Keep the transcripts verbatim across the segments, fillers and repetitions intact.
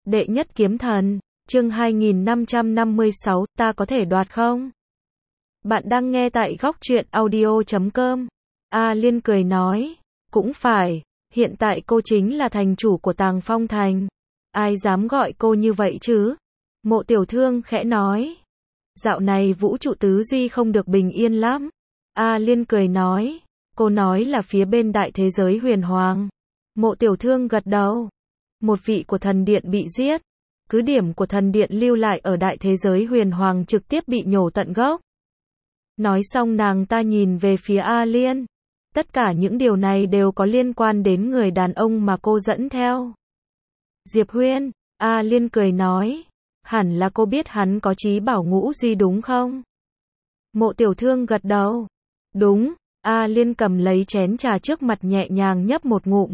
Đệ nhất kiếm thần, chương hai nghìn năm trăm năm mươi sáu, ta có thể đoạt không? Bạn đang nghe tại góc truyện audio chấm com. A Liên cười nói, cũng phải, hiện tại cô chính là thành chủ của Tàng Phong Thành. Ai dám gọi cô như vậy chứ? Mộ Tiểu Thương khẽ nói. Dạo này vũ trụ tứ duy không được bình yên lắm. A Liên cười nói, cô nói là phía bên đại thế giới huyền hoàng. Mộ Tiểu Thương gật đầu. Một vị của thần điện bị giết. Cứ điểm của thần điện lưu lại ở đại thế giới huyền hoàng trực tiếp bị nhổ tận gốc. Nói xong nàng ta nhìn về phía A Liên. Tất cả những điều này đều có liên quan đến người đàn ông mà cô dẫn theo. Diệp Huyên, A Liên cười nói. Hẳn là cô biết hắn có trí bảo ngũ duy đúng không? Mộ Tiểu Thương gật đầu. Đúng, A Liên cầm lấy chén trà trước mặt nhẹ nhàng nhấp một ngụm.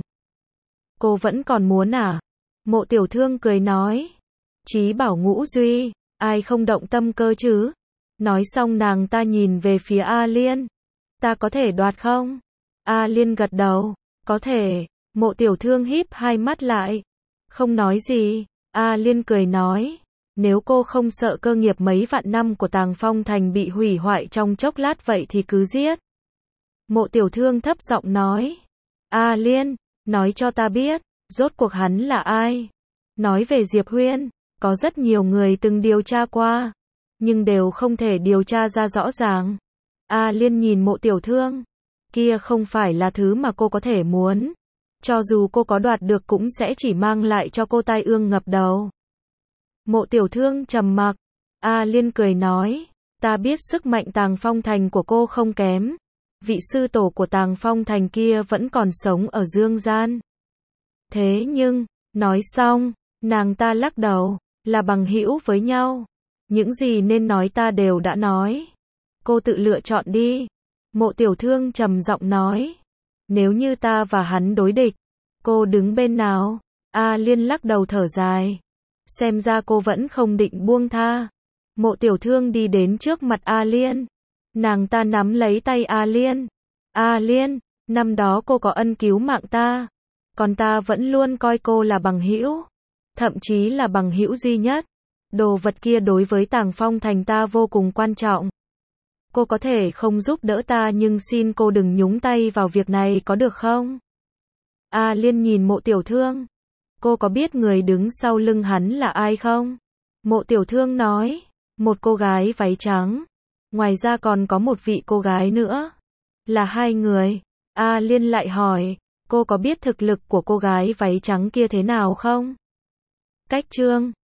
Cô vẫn còn muốn à? Mộ Tiểu Thương cười nói. Trí bảo ngũ duy, ai không động tâm cơ chứ? Nói xong nàng ta nhìn về phía A Liên. Ta có thể đoạt không? A Liên gật đầu. Có thể. Mộ Tiểu Thương híp hai mắt lại. Không nói gì. A Liên cười nói. Nếu cô không sợ cơ nghiệp mấy vạn năm của Tàng Phong Thành bị hủy hoại trong chốc lát vậy thì cứ giết. Mộ Tiểu Thương thấp giọng nói. A Liên, nói cho ta biết, rốt cuộc hắn là ai? Nói về Diệp Huyên, có rất nhiều người từng điều tra qua, nhưng đều không thể điều tra ra rõ ràng. A Liên nhìn Mộ Tiểu Thương. Kia không phải là thứ mà cô có thể muốn. Cho dù cô có đoạt được cũng sẽ chỉ mang lại cho cô tai ương ngập đầu. Mộ Tiểu Thương trầm mặc. A Liên cười nói. Ta biết sức mạnh Tàng Phong Thành của cô không kém. Vị sư tổ của Tàng Phong Thành kia vẫn còn sống ở dương gian. Thế nhưng, nói xong, nàng ta lắc đầu, là bằng hữu với nhau. Những gì nên nói ta đều đã nói. Cô tự lựa chọn đi. Mộ Tiểu Thương trầm giọng nói. Nếu như ta và hắn đối địch, cô đứng bên nào? A Liên lắc đầu thở dài. Xem ra cô vẫn không định buông tha. Mộ Tiểu Thương đi đến trước mặt A Liên. Nàng ta nắm lấy tay A Liên. A Liên, năm đó cô có ân cứu mạng ta. Còn ta vẫn luôn coi cô là bằng hữu. Thậm chí là bằng hữu duy nhất. Đồ vật kia đối với Tàng Phong Thành ta vô cùng quan trọng. Cô có thể không giúp đỡ ta nhưng xin cô đừng nhúng tay vào việc này có được không? A Liên nhìn Mộ Tiểu Thương. Cô có biết người đứng sau lưng hắn là ai không? Mộ Tiểu Thương nói. Một cô gái váy trắng. Ngoài ra còn có một vị cô gái nữa. Là hai người. A Liên lại hỏi. Cô có biết thực lực của cô gái váy trắng kia thế nào không? Cách chương